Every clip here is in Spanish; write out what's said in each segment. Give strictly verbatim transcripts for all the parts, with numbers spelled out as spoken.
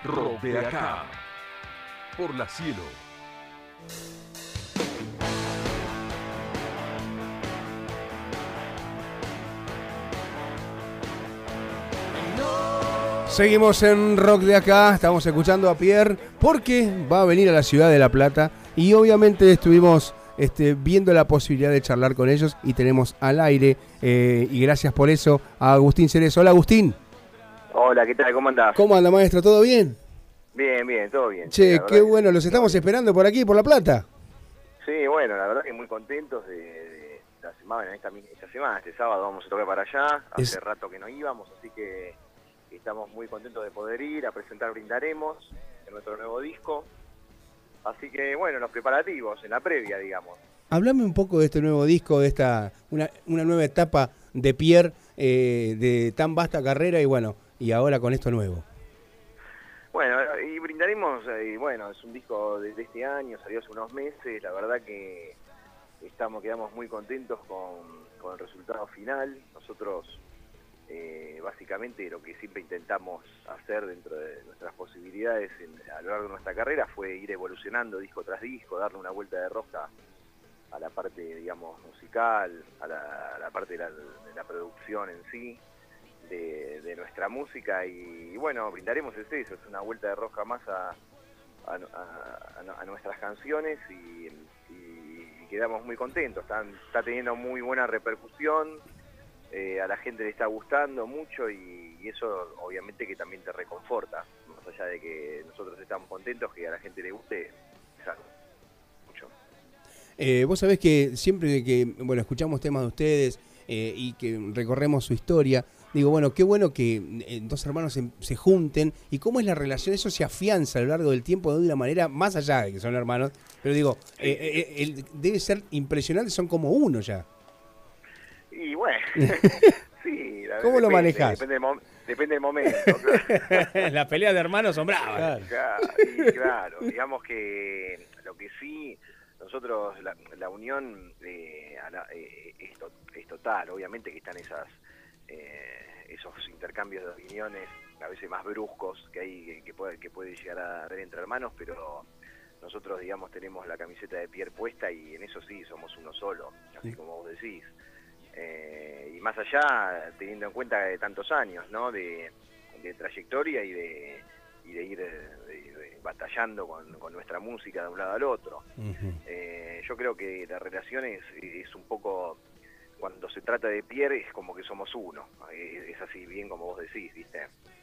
Rock de acá, por la Cielo. Seguimos en Rock de acá, estamos escuchando a Pierre porque va a venir a la ciudad de La Plata y obviamente estuvimos este, viendo la posibilidad de charlar con ellos y tenemos al aire eh, y gracias por eso a Agustín Cerezo. Hola Agustín. Hola, ¿qué tal? ¿Cómo andás? ¿Cómo anda maestro? ¿Todo bien? Bien, bien, todo bien. Che, qué bueno, los estamos esperando por aquí, por La Plata. Sí, bueno, la verdad que muy contentos de, de la semana, esta, esta semana, este sábado vamos a tocar para allá, hace es... rato que no íbamos, así que estamos muy contentos de poder ir a presentar Brindaremos en nuestro nuevo disco. Así que, bueno, los preparativos, en la previa, digamos. Háblame un poco de este nuevo disco, de esta una, una nueva etapa de Pierre, eh, de tan vasta carrera y bueno, y ahora con esto nuevo. Bueno, y Brindaremos, y bueno, es un disco de, de este año, salió hace unos meses, la verdad que estamos quedamos muy contentos con, con el resultado final. Nosotros... Eh, básicamente lo que siempre intentamos hacer dentro de nuestras posibilidades en, a lo largo de nuestra carrera fue ir evolucionando disco tras disco, darle una vuelta de rosca a la parte, digamos, musical, a la, a la parte de la, de la producción en sí, de, de nuestra música y, y bueno, Brindaremos es eso, es una vuelta de rosca más a, a, a, a nuestras canciones y, y, y quedamos muy contentos, Están, está teniendo muy buena repercusión. Eh, a la gente le está gustando mucho y, y eso obviamente que también te reconforta, más allá de que nosotros estamos contentos, que a la gente le guste, exacto, mucho. Eh, vos sabés que siempre que bueno escuchamos temas de ustedes eh, y que recorremos su historia, digo, bueno, qué bueno que eh, dos hermanos se, se junten y cómo es la relación, eso se afianza a lo largo del tiempo de una manera, más allá de que son hermanos, pero digo, eh, eh, el, debe ser impresionante, son como uno ya. Y bueno, sí. La, ¿Cómo depende, lo manejás? Depende del, depende del momento. Claro. Las peleas de hermanos son bravas. Claro, y claro, digamos que lo que sí, nosotros, la, la unión eh, a la, eh, es, to, es total, obviamente que están esas eh, esos intercambios de opiniones, a veces más bruscos que hay que puede, que puede llegar a haber entre hermanos, pero nosotros, digamos, tenemos la camiseta de Pierre puesta y en eso sí, somos uno solo, así sí. Como vos decís. Eh, y más allá, teniendo en cuenta de tantos años, ¿no? De, de trayectoria y de, y de ir de, de, de batallando con, con nuestra música de un lado al otro. Uh-huh. eh, yo creo que la relación es, es un poco, cuando se trata de Pierre, es como que somos uno. Es, es así, bien como vos decís, ¿viste?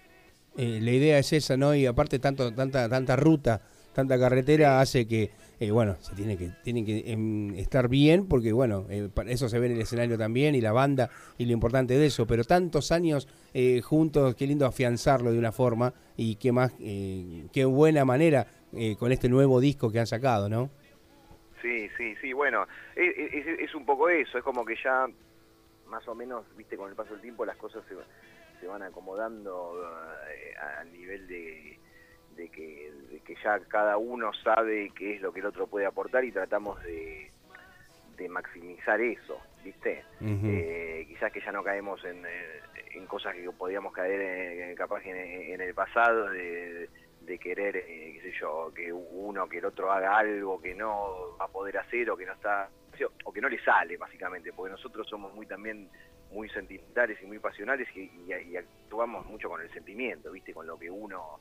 Eh, la idea es esa, ¿no? Y aparte tanto, tanta, tanta ruta, tanta carretera hace que, eh, bueno, se tiene que, tiene que eh, estar bien porque, bueno, eh, eso se ve en el escenario también y la banda y lo importante de eso, pero tantos años eh, juntos, qué lindo afianzarlo de una forma y qué más, eh, qué buena manera eh, con este nuevo disco que han sacado, ¿no? Sí, sí, sí, bueno, es, es, es un poco eso, es como que ya más o menos, viste, con el paso del tiempo las cosas se, se van acomodando eh, al nivel de... De que, de que ya cada uno sabe qué es lo que el otro puede aportar y tratamos de, de maximizar eso, ¿viste? Uh-huh. eh, quizás que ya no caemos en, en cosas que podíamos caer en, capaz en, en el pasado, de, de querer, eh, qué sé yo, que uno, que el otro haga algo que no va a poder hacer o que no está, o que no le sale, básicamente, porque nosotros somos muy también muy sentimentales y muy pasionales y, y, y actuamos mucho con el sentimiento, ¿viste? Con lo que uno...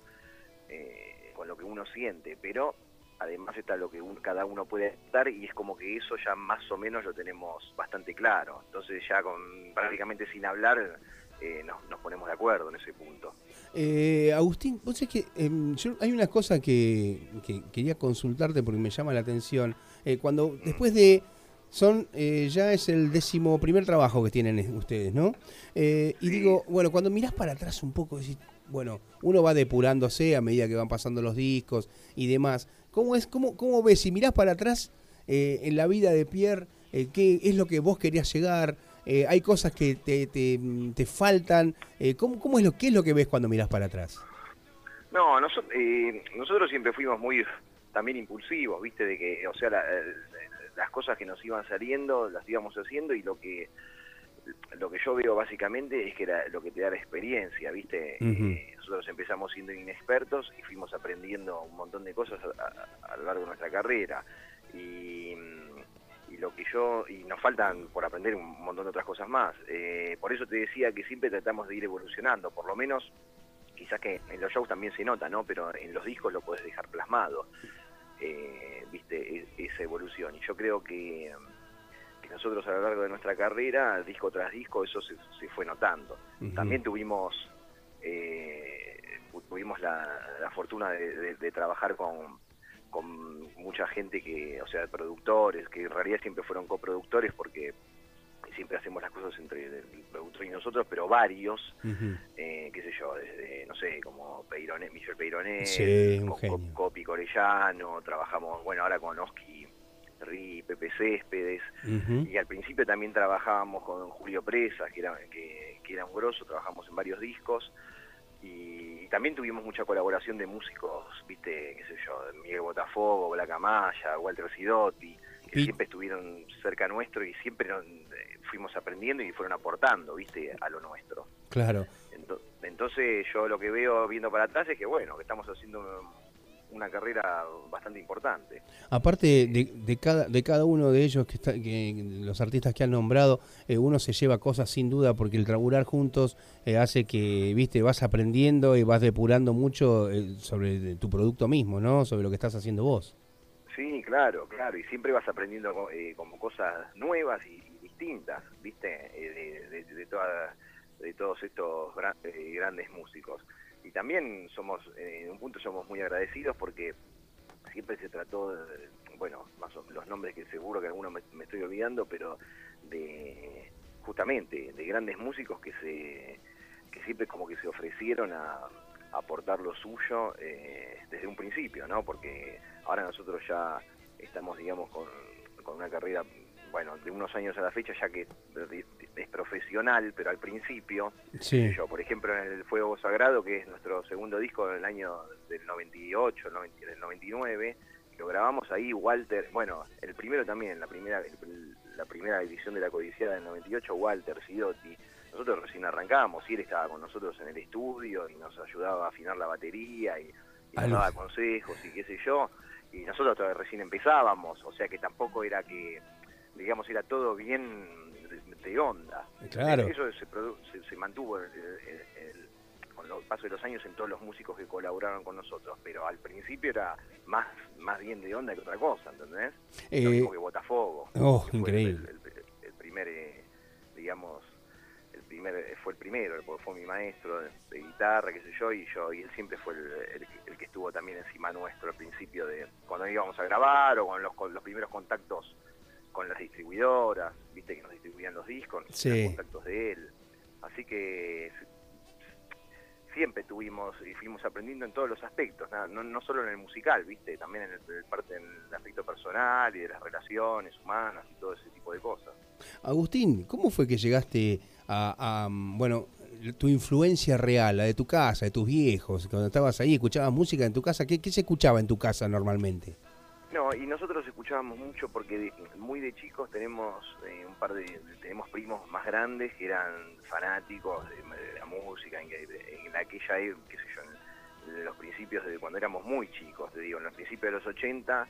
Eh, con lo que uno siente, pero además está lo que un, cada uno puede estar y es como que eso ya más o menos lo tenemos bastante claro, entonces ya con prácticamente sin hablar eh, nos, nos ponemos de acuerdo en ese punto. Eh, Agustín, vos sabés que eh, yo, hay una cosa que, que quería consultarte porque me llama la atención, eh, cuando mm. después de son eh, ya es el décimo primer trabajo que tienen ustedes, ¿no? Eh, y sí. Digo, bueno, cuando mirás para atrás un poco, decís, bueno, uno va depurándose a medida que van pasando los discos y demás. ¿Cómo es, cómo, cómo ves, si mirás para atrás eh, en la vida de Pierre, eh, qué es lo que vos querías llegar? Eh, ¿Hay cosas que te, te, te faltan? Eh, ¿cómo, ¿Cómo es lo qué es lo que ves cuando mirás para atrás? No, nosotros, eh, nosotros siempre fuimos muy también impulsivos, ¿viste? De que, o sea, la, las cosas que nos iban saliendo las íbamos haciendo y lo que lo que yo veo básicamente es que era lo que te da la experiencia, ¿viste? Uh-huh. Eh, nosotros empezamos siendo inexpertos y fuimos aprendiendo un montón de cosas a, a, a lo largo de nuestra carrera. Y, y lo que yo y nos faltan por aprender un montón de otras cosas más. Eh, por eso te decía que siempre tratamos de ir evolucionando, por lo menos, quizás que en los shows también se nota, ¿no? Pero en los discos lo podés dejar plasmado, eh, ¿viste? E, esa evolución. Y yo creo que... nosotros a lo largo de nuestra carrera, disco tras disco, eso se, se fue notando. Uh-huh. También tuvimos eh, tuvimos la, la fortuna de, de, de trabajar con, con mucha gente que, o sea, productores, que en realidad siempre fueron coproductores porque siempre hacemos las cosas entre el productor y nosotros, pero varios, uh-huh. eh, qué sé yo, desde, no sé, como Peyronet, Michel Peyronet, sí, con Copi Corellano, trabajamos, bueno, ahora con Oski Ri, Pepe Céspedes, uh-huh. y al principio también trabajábamos con Julio Presas, que era, que, que era un grosso, trabajamos en varios discos, y, y también tuvimos mucha colaboración de músicos, viste, qué sé yo, Miguel Botafogo, Black Amaya, Walter Sidotti, que ¿Y? siempre estuvieron cerca nuestro y siempre nos, eh, fuimos aprendiendo y fueron aportando, viste, a lo nuestro. Claro. Entonces, entonces yo lo que veo viendo para atrás es que bueno, que estamos haciendo un, una carrera bastante importante. Aparte de, de cada de cada uno de ellos, que, está, que los artistas que han nombrado, eh, uno se lleva cosas sin duda, porque el trabajar juntos eh, hace que, viste, vas aprendiendo y vas depurando mucho eh, sobre tu producto mismo, ¿no? Sobre lo que estás haciendo vos. Sí, claro, claro, y siempre vas aprendiendo eh, como cosas nuevas y, y distintas, viste, eh, de, de, de, toda, de todos estos gran, eh, grandes músicos. Y también somos, eh, en un punto somos muy agradecidos porque siempre se trató, de, bueno, más o, los nombres que seguro que algunos me, me estoy olvidando, pero de justamente de grandes músicos que se que siempre como que se ofrecieron a, a aportar lo suyo eh, desde un principio, ¿no? Porque ahora nosotros ya estamos, digamos, con, con una carrera, bueno, de unos años a la fecha, ya que es profesional, pero al principio, sí. yo, por ejemplo, en el Fuego Sagrado, que es nuestro segundo disco del año del noventa y ocho, del noventa y nueve, lo grabamos ahí, Walter, bueno, el primero también, la primera el, la primera edición de La Codiciada del noventa y ocho, Walter Sidotti, nosotros recién arrancábamos y él estaba con nosotros en el estudio y nos ayudaba a afinar la batería y, y nos daba consejos y qué sé yo, y nosotros todavía recién empezábamos, o sea que tampoco era que, digamos, era todo bien de, de onda. Claro. Eso se, se, se mantuvo el, el, el, con el paso de los años en todos los músicos que colaboraron con nosotros, pero al principio era más más bien de onda que otra cosa, ¿entendés? Eh, Lo mismo que Botafogo. Oh, que increíble. El, el, el, el primer, eh, digamos, el primer fue el primero, porque fue mi maestro de, de guitarra, qué sé yo, y yo y él siempre fue el, el, el que estuvo también encima nuestro al principio de cuando íbamos a grabar o con los, con los primeros contactos con las distribuidoras, viste que nos distribuían los discos, sí. Los contactos de él. Así que siempre tuvimos y fuimos aprendiendo en todos los aspectos, no, no, no solo en el musical, viste, también en el, el parte en el aspecto personal y de las relaciones humanas y todo ese tipo de cosas. Agustín, ¿cómo fue que llegaste a, a bueno, tu influencia real, la de tu casa, de tus viejos, cuando estabas ahí, escuchabas música en tu casa? ¿Qué, qué se escuchaba en tu casa normalmente? No, y nosotros escuchábamos mucho porque de, muy de chicos tenemos eh, un par de, tenemos primos más grandes que eran fanáticos de, de la música, en, en aquella, qué sé yo, en, en los principios de cuando éramos muy chicos, te digo, en los principios de los ochenta,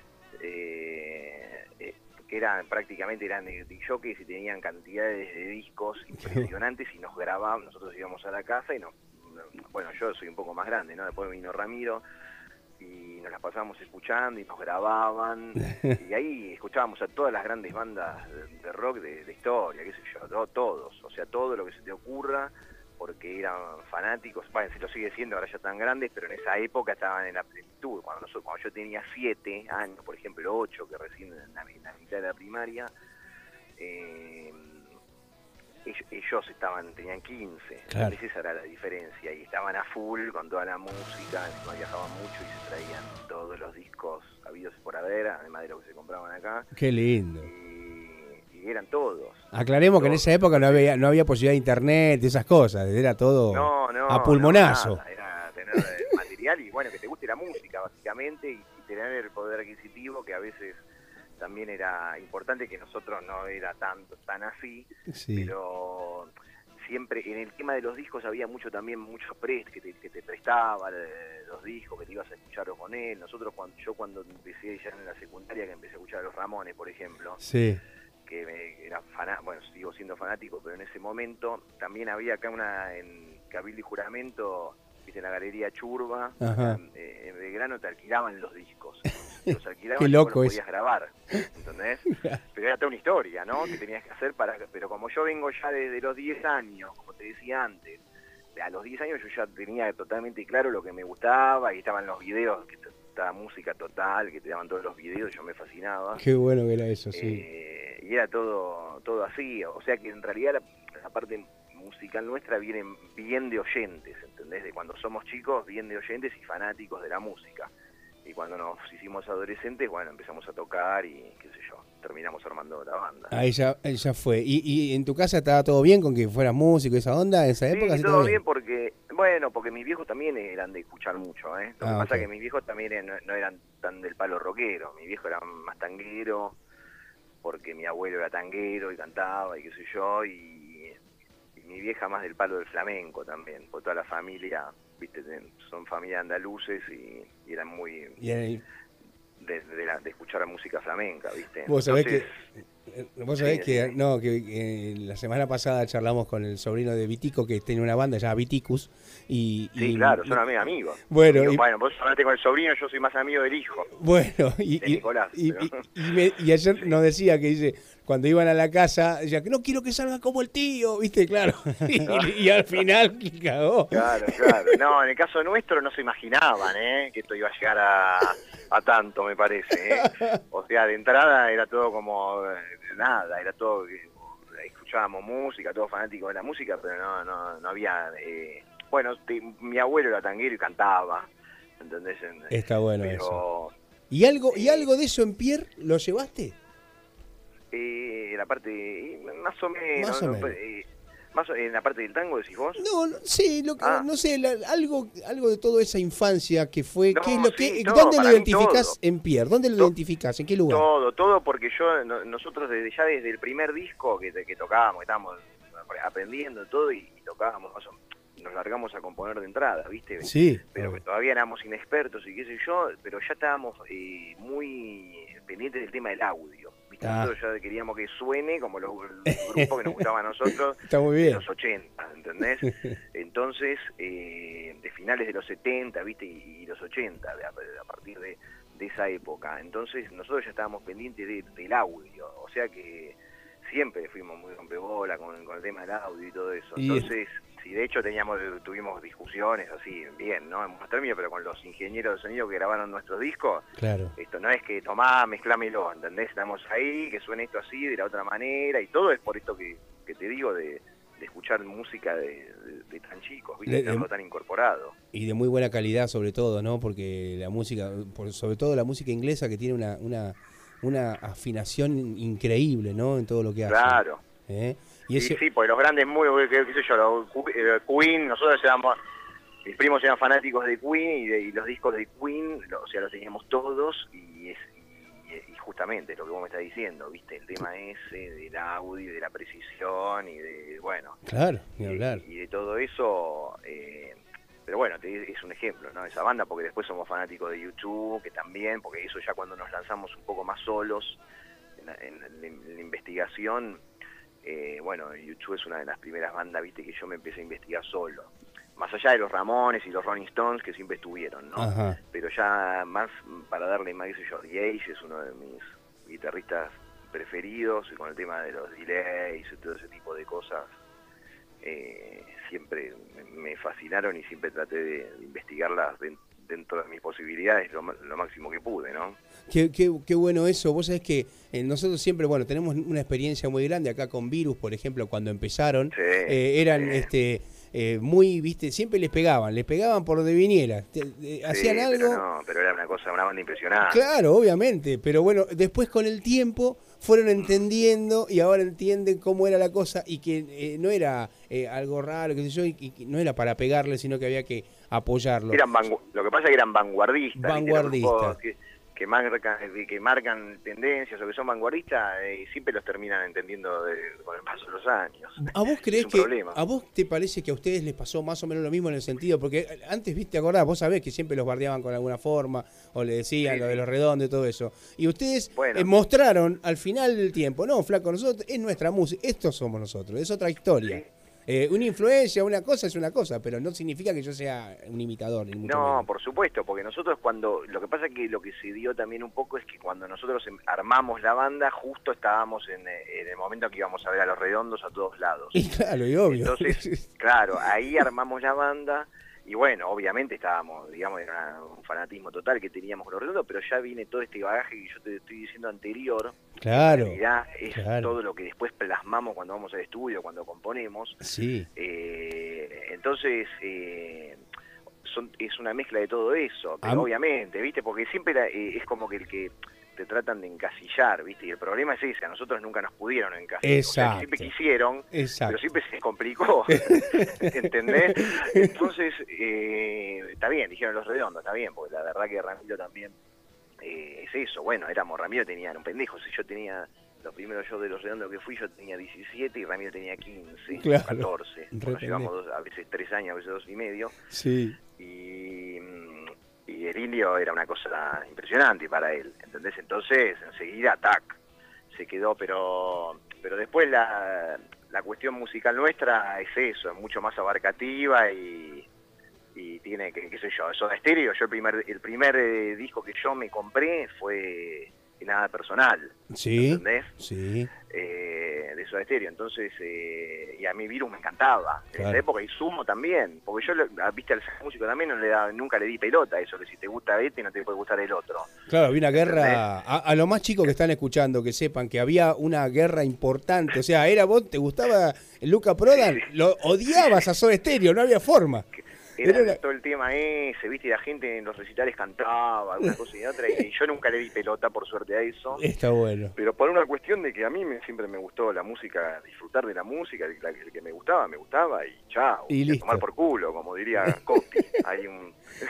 eh, eh, que eran prácticamente eran de jockeys y tenían cantidades de discos impresionantes y nos grababan, nosotros íbamos a la casa y nos, bueno, yo soy un poco más grande, ¿no? Después vino Ramiro y nos las pasábamos escuchando y nos grababan y ahí escuchábamos a todas las grandes bandas de, de rock de, de historia, qué sé yo, to, todos, o sea, todo lo que se te ocurra, porque eran fanáticos, bueno, se lo sigue siendo, ahora ya están grandes, pero en esa época estaban en la plenitud, cuando, nosotros, cuando yo tenía siete años, por ejemplo, ocho, que recién en la, en la mitad de la primaria, eh, ellos, ellos estaban, tenían quince, claro. Entonces esa era la diferencia, y estaban a full con toda la música, encima viajaban mucho y se traían todos los discos habidos por haber, además de lo que se compraban acá. Qué lindo. Y, y eran todos. Aclaremos todos. que en esa época no había no había posibilidad de internet, de esas cosas, era todo no, no, a pulmonazo. No, nada, era tener material y bueno, que te guste la música básicamente y, y tener el poder adquisitivo que a veces también era importante, que nosotros no era tanto tan así, Sí. pero siempre en el tema de los discos había mucho también, muchos prest que te, que te prestaban eh, los discos, que te ibas a escucharlos con él. Nosotros, cuando yo cuando empecé ya en la secundaria, que empecé a escuchar a los Ramones, por ejemplo, Sí. que me, era fanático, bueno, sigo siendo fanático, pero en ese momento también había acá una, en Cabildo y Juramento, viste, en la Galería Churba, Ajá. eh, en Belgrano te alquilaban los discos. Los alquilaban Qué y vos loco los eso. podías grabar, ¿entendés? Pero era toda una historia, ¿no? Que tenías que hacer para... Pero como yo vengo ya desde los diez años, como te decía antes, a los diez años yo ya tenía totalmente claro lo que me gustaba, y estaban los videos, que estaba música total, que te daban todos los videos, yo me fascinaba. Qué bueno que era eso, sí. Eh, y era todo todo así, o sea que en realidad la, la parte musical nuestra viene bien de oyentes, ¿entendés? De cuando somos chicos, bien de oyentes y fanáticos de la música. Y cuando nos hicimos adolescentes, bueno, empezamos a tocar y qué sé yo, terminamos armando la banda. Ahí ya, ahí ya fue. ¿Y, ¿Y en tu casa estaba todo bien con que fueras músico, esa onda, en esa época? Sí, ¿Sí, todo bien porque, bueno, porque mis viejos también eran de escuchar mucho, ¿eh? Lo que Ah, pasa ok. es que mis viejos también eran- no, no eran tan del palo rockero, mi viejo era más tanguero, porque mi abuelo era tanguero y cantaba y qué sé yo, y, y mi vieja más del palo del flamenco también, porque toda la familia, viste, ten- son familia andaluces y, y eran muy Y ahí- de, de, la- de escuchar música flamenca, viste. vos sabés Entonces, que... eh, Vos sabés sí, que, sí. no, que eh, la semana pasada charlamos con el sobrino de Vitico, que tiene una banda llamada Viticus, y... Sí, y- claro, son amigos. amigos. Bueno, Amigos. y- Bueno, vos hablaste con el sobrino, yo soy más amigo del hijo. Bueno, y, De y, Nicolás, y, pero- y- y me- y ayer Sí. nos decía que dice, cuando iban a la casa, decía que no quiero que salga como el tío, ¿viste? Claro. y, y al final cagó. Claro, claro. No, en el caso nuestro no se imaginaban, ¿eh? Que esto iba a llegar a, a tanto, me parece, ¿eh? O sea, de entrada era todo como eh, nada, era todo, eh, escuchábamos música, todos fanáticos de la música, pero no, no, no había, eh, bueno, te- mi abuelo era tanguero y cantaba, ¿entendés? En- Está bueno pero, eso. ¿Y algo, ¿Y algo de eso en Pierre lo llevaste? Eh, la parte, eh, más o menos, Más o no, menos. eh, más o- en la parte del tango, decís vos. No, no, sí, lo que, Ah. no sé, la- algo, algo de toda esa infancia que fue, No, ¿qué es lo sí, que, todo, ¿dónde lo para mí identificás todo. en Pierre? ¿Dónde lo To- identificás? ¿En qué lugar? Todo, todo, porque yo, no- nosotros desde ya desde el primer disco que, que tocábamos, que estábamos aprendiendo todo y, y tocábamos, más o- nos largamos a componer de entrada, ¿viste? Sí. Pero que todavía éramos inexpertos y qué sé yo, pero ya estábamos eh, muy pendientes del tema del audio, ¿viste? Ah. Nosotros ya queríamos que suene como los, los grupos que nos gustaban a nosotros Está muy de bien. los ochenta, ¿entendés? Entonces, eh, de finales de los setenta, ¿viste? Y, y los ochenta, de a, de a partir de, de esa época. Entonces, nosotros ya estábamos pendientes de- del audio, o sea que siempre fuimos muy rompebola con, con el tema del audio y todo eso. Y- Entonces, sí, de hecho teníamos tuvimos discusiones así, bien, ¿no? En buen término, pero con los ingenieros de sonido que grabaron nuestros discos, Claro. esto no es que tomá, mezclámelo, ¿entendés? Estamos ahí, que suene esto así, de la otra manera, y todo es por esto que, que te digo de, de escuchar música de, de- de tan chicos, ¿viste? De- De tenerlo de- tan incorporado. Y de muy buena calidad sobre todo, ¿no? Porque la música, por- sobre todo la música inglesa que tiene una, una, una afinación increíble, ¿no? En todo lo que hace. Claro. ¿Eh? Y Sí, ese, sí, porque los grandes, muy, qué, qué sé yo, los Cu- eh, Queen, nosotros éramos, mis primos eran fanáticos de Queen y, de- y los discos de Queen, lo- o sea, los teníamos todos y, es, y, y justamente lo que vos me estás diciendo, ¿viste? El tema ese del audio, de la precisión y de, bueno, claro, ni y, hablar. y de todo eso, eh, pero bueno, te- es un ejemplo, ¿no? Esa banda, porque después somos fanáticos de YouTube, que también, porque eso ya cuando nos lanzamos un poco más solos en la, en la- en la investigación, eh, bueno, YouTube es una de las primeras bandas, viste, que yo me empecé a investigar solo. Más allá de los Ramones y los Rolling Stones, que siempre estuvieron, ¿no? Ajá. Pero ya más para darle más, qué sé yo, The Age es uno de mis guitarristas preferidos, y con el tema de los delays y todo ese tipo de cosas, eh, siempre me- me fascinaron y siempre traté de, de investigarlas den- dentro de mis posibilidades lo, ma- lo máximo que pude, ¿no? Qué, qué, qué bueno eso. Vos sabés que eh, nosotros siempre, bueno, tenemos una experiencia muy grande acá con Virus, por ejemplo, cuando empezaron. Sí, eh, eran sí. este eh, muy, viste, siempre les pegaban, les pegaban por donde viniera. Te- eh, hacían Sí, algo. Pero, no, pero era una cosa, una banda impresionante. Claro, obviamente, pero bueno, después con el tiempo fueron entendiendo y ahora entienden cómo era la cosa y que eh, no era eh, algo raro, qué sé yo, y, y que no era para pegarle, sino que había que apoyarlo. Eran vangu- lo que pasa es que eran vanguardistas. ¿viste? Los Vanguardistas. grupos que- que marcan, que marcan tendencias o que son vanguardistas, eh, siempre los terminan entendiendo de, con el paso de los años. ¿A vos creés que, problema. a vos te parece que a ustedes les pasó más o menos lo mismo en el sentido? Porque antes, viste, acordás, vos sabés que siempre los bardeaban con alguna forma, o le decían Sí, lo sí. de los redondos y todo eso. Y ustedes Bueno. eh, mostraron al final del tiempo, no, flaco, nosotros, es nuestra música, estos somos nosotros, es otra historia. Sí. Eh, una influencia, una cosa es una cosa, pero no significa que yo sea un imitador. Ni mucho No, menos. por supuesto, porque nosotros cuando, lo que pasa es que lo que se dio también un poco es que cuando nosotros em- armamos la banda, justo estábamos en, eh, en el momento que íbamos a ver a Los Redondos a todos lados. Y claro, y obvio. Entonces, claro, ahí armamos la banda y bueno, obviamente estábamos, digamos, era un fanatismo total que teníamos con Los Redondos, pero ya viene todo este bagaje que yo te estoy diciendo anterior. Claro, En realidad es claro. todo lo que después plasmamos cuando vamos al estudio, cuando componemos. Sí, Eh, entonces, eh, son, es una mezcla de todo eso, pero Am- obviamente, ¿viste? Porque siempre la- eh, es como que el que te tratan de encasillar, ¿viste? Y el problema es ese, a nosotros nunca nos pudieron encasillar. O sea, Exacto. siempre quisieron, exacto. pero siempre se complicó, ¿entendés? Entonces, eh, está bien, dijeron Los Redondos, está bien, porque la verdad que Ramiro también eh, es eso, bueno, éramos, Ramiro tenía, era un pendejo, si yo tenía, los primeros shows de Los Redondos que fui, yo tenía diecisiete y Ramiro tenía quince, Claro, catorce, re nos llevamos pendejo. dos, a veces tres años, a veces dos y medio, Sí, y, y el indio era una cosa impresionante para él, ¿entendés? Entonces, enseguida, tac, se quedó, pero pero después la, la cuestión musical nuestra es eso, es mucho más abarcativa y, y tiene, que qué sé yo, Soda Stereo, yo el primer, el primer eh, disco que yo me compré fue Nada Personal, sí, ¿entendés? sí. Eh, de Soda Stereo, entonces, eh, y a mí Virus me encantaba, en Claro. esa época, y Sumo también, porque yo, le- a- viste, al ser músico también no le da, nunca le di pelota a eso, que si te gusta este no te puede gustar el otro. Claro, había una guerra, a, a los más chicos que están escuchando, que sepan que había una guerra importante, o sea, era vos, te gustaba Luca Prodan, lo odiabas a Soda Stereo, no había forma. Era Era la- todo el tema ese, viste, y la gente en los recitales cantaba, una cosa y otra, y yo nunca le di pelota, por suerte, a eso. Está bueno. Pero por una cuestión de que a mí me, siempre me gustó la música, disfrutar de la música, el, el que me gustaba, me gustaba, y chao, Y a listo. tomar por culo, como diría Copti. Hay un...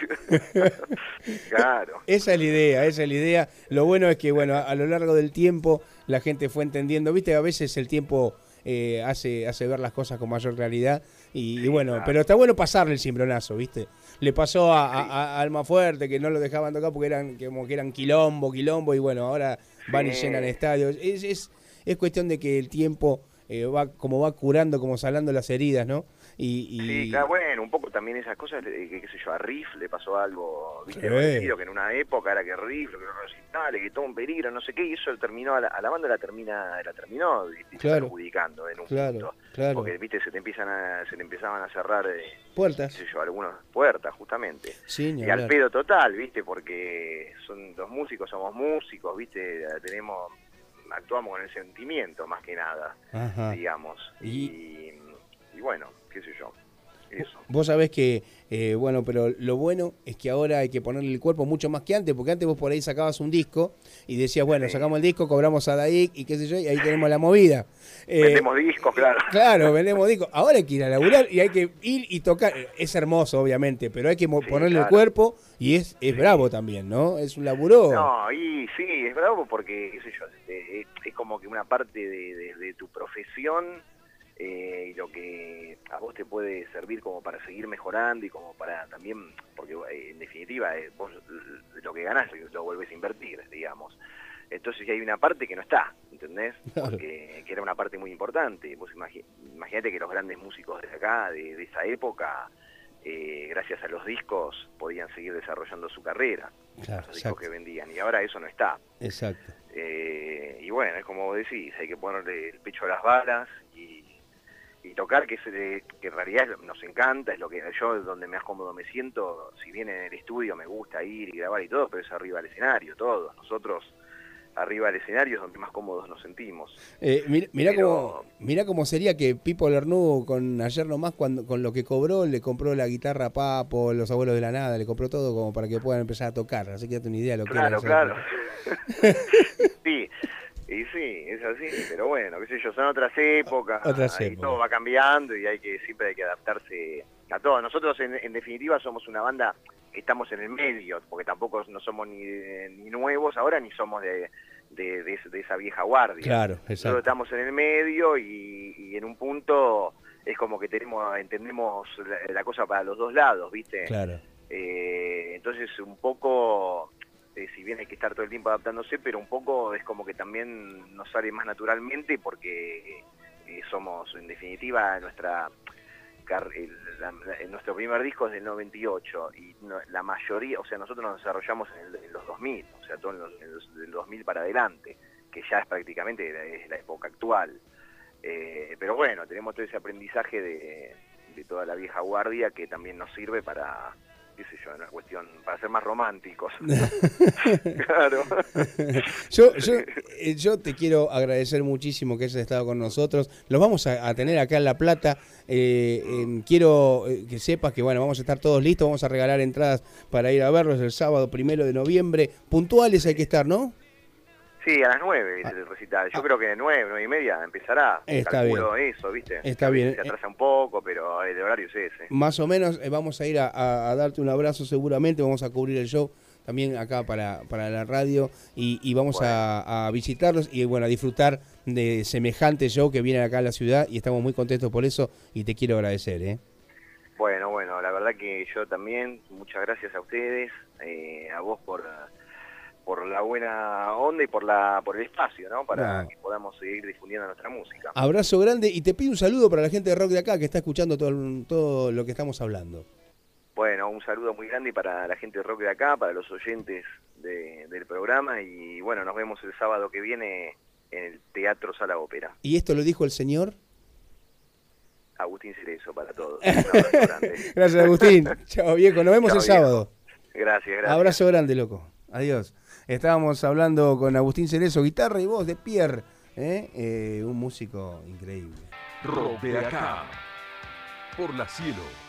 Claro. Esa es la idea, esa es la idea. Lo bueno es que, bueno, a, a lo largo del tiempo la gente fue entendiendo, viste, a veces el tiempo eh, hace, hace ver las cosas con mayor claridad y, y bueno, claro. pero está bueno pasarle el cimbronazo, viste. Le pasó a, a, a Almafuerte que no lo dejaban tocar porque eran como que eran quilombo, quilombo y bueno, ahora van y Sí. llenan estadios. Es, es, es cuestión de que el tiempo eh, va como va curando, como sanando las heridas, ¿no? Y, y... Sí, claro, bueno, un poco también esas cosas, eh, que qué sé yo, a Riff le pasó algo, viste, Sí. parecido, que en una época era que Riff, que los recitales, que todo un peligro, no sé qué, y eso terminó, a la, a la banda la termina, la terminó, viste, Claro. perjudicando en un Claro, punto. claro. Porque, viste, se te empiezan a, se le empezaban a cerrar, eh, qué Puertas. sé yo, algunas puertas, justamente. Sí, ni Y al hablar. pedo total, viste, porque son los músicos, somos músicos, viste, tenemos, actuamos con el sentimiento más que nada, Ajá. digamos. Y- Y, y bueno, qué sé yo, eso. Vos sabés que, eh, bueno, pero lo bueno es que ahora hay que ponerle el cuerpo mucho más que antes, porque antes vos por ahí sacabas un disco y decías, bueno, Sí. sacamos el disco, cobramos a Daic y qué sé yo, y ahí tenemos la movida. Eh, Vendemos discos, claro. Claro, vendemos discos. Ahora hay que ir a laburar y hay que ir y tocar. Es hermoso, obviamente, pero hay que mo- Sí, ponerle el claro. cuerpo y es, es bravo también, ¿no? Es un laburo. No, y sí, es bravo porque, qué sé yo, eh, es, es como que una parte de, de- de tu profesión eh, y lo que a vos te puede servir como para seguir mejorando y como para también, porque eh, en definitiva eh, vos l- lo que ganás lo volvés a invertir, digamos. Entonces hay una parte que no está, ¿entendés? Claro. Porque que era una parte muy importante. Vos imagi- imagínate que los grandes músicos de acá, de, de esa época, eh, gracias a los discos, podían seguir desarrollando su carrera, Claro, los discos exacto, que vendían, y ahora eso no está. exacto. Eh, y bueno, es como vos decís, hay que ponerle el pecho a las balas y, y tocar, que, es, eh, que en realidad nos encanta, es lo que yo donde más cómodo me siento, si bien en el estudio me gusta ir y grabar y todo, pero es arriba del escenario, todos, nosotros arriba del escenario es donde más cómodos nos sentimos. Eh, mir- mirá, Pero- cómo, mirá cómo sería que Pipo Lernu con ayer nomás, cuando, con lo que cobró, le compró la guitarra a Papo, los abuelos de la nada, le compró todo como para que puedan empezar a tocar. Así que date una idea de lo que era Claro, esa claro. época. Sí, y sí, es así, pero bueno, qué sé yo, son otras épocas, Otras ahí épocas. todo va cambiando y hay que siempre hay que adaptarse a todo. Nosotros en, en definitiva somos una banda estamos en el medio, porque tampoco no somos ni, ni nuevos ahora, ni somos de, de, de, de esa vieja guardia. Claro, exacto. Nosotros estamos en el medio y, y en un punto es como que tenemos entendemos la, la cosa para los dos lados, ¿viste? Claro. Eh, entonces un poco, eh, si bien hay que estar todo el tiempo adaptándose, pero un poco es como que también nos sale más naturalmente porque eh, somos, en definitiva, nuestra... El, la, la, nuestro primer disco es del noventa y ocho y no, la mayoría, o sea, nosotros nos desarrollamos en, el, en los dos mil, o sea, todo en los, en los, del dos mil para adelante, que ya es prácticamente la, es la época actual. Eh, pero bueno, tenemos todo ese aprendizaje de, de toda la vieja guardia que también nos sirve para, qué sé yo, una cuestión, para ser más románticos. Claro. yo, yo, eh, yo te quiero agradecer muchísimo que hayas estado con nosotros. Los vamos a, a tener acá en La Plata. Eh, eh, quiero eh, que sepas que bueno, vamos a estar todos listos. Vamos a regalar entradas para ir a verlos el sábado primero de noviembre. Puntuales hay que estar, ¿no? Sí, a las nueve el recital. Yo ah. creo que de nueve, nueve y media empezará. Está Calculo bien. eso, ¿viste? Está bien. Se atrasa un poco, pero el horario es ese. Más o menos eh, vamos a ir a, a, a darte un abrazo seguramente. Vamos a cubrir el show también acá para, para la radio y, y vamos bueno. a, a visitarlos y bueno, a disfrutar de semejante show que viene acá a la ciudad y estamos muy contentos por eso y te quiero agradecer, ¿eh? Bueno, bueno, la verdad que yo también, muchas gracias a ustedes, eh, a vos por... por la buena onda y por la por el espacio, ¿no? Para no. que podamos seguir difundiendo nuestra música. Abrazo grande y te pido un saludo para la gente de rock de acá que está escuchando todo, todo lo que estamos hablando. Bueno, un saludo muy grande para la gente de rock de acá, para los oyentes de, del programa y bueno, nos vemos el sábado que viene en el Teatro Sala Ópera. ¿Y esto lo dijo el señor? Agustín Cerezo para todos. Un abrazo grande. Gracias, Agustín. Chao, viejo. Nos vemos Chao, el sábado. Viejo. Gracias, gracias. Abrazo grande, loco. Adiós. Estábamos hablando con Agustín Cerezo, guitarra y voz de Pierre, ¿eh? Eh, un músico increíble. Rock de acá, por la Cielo.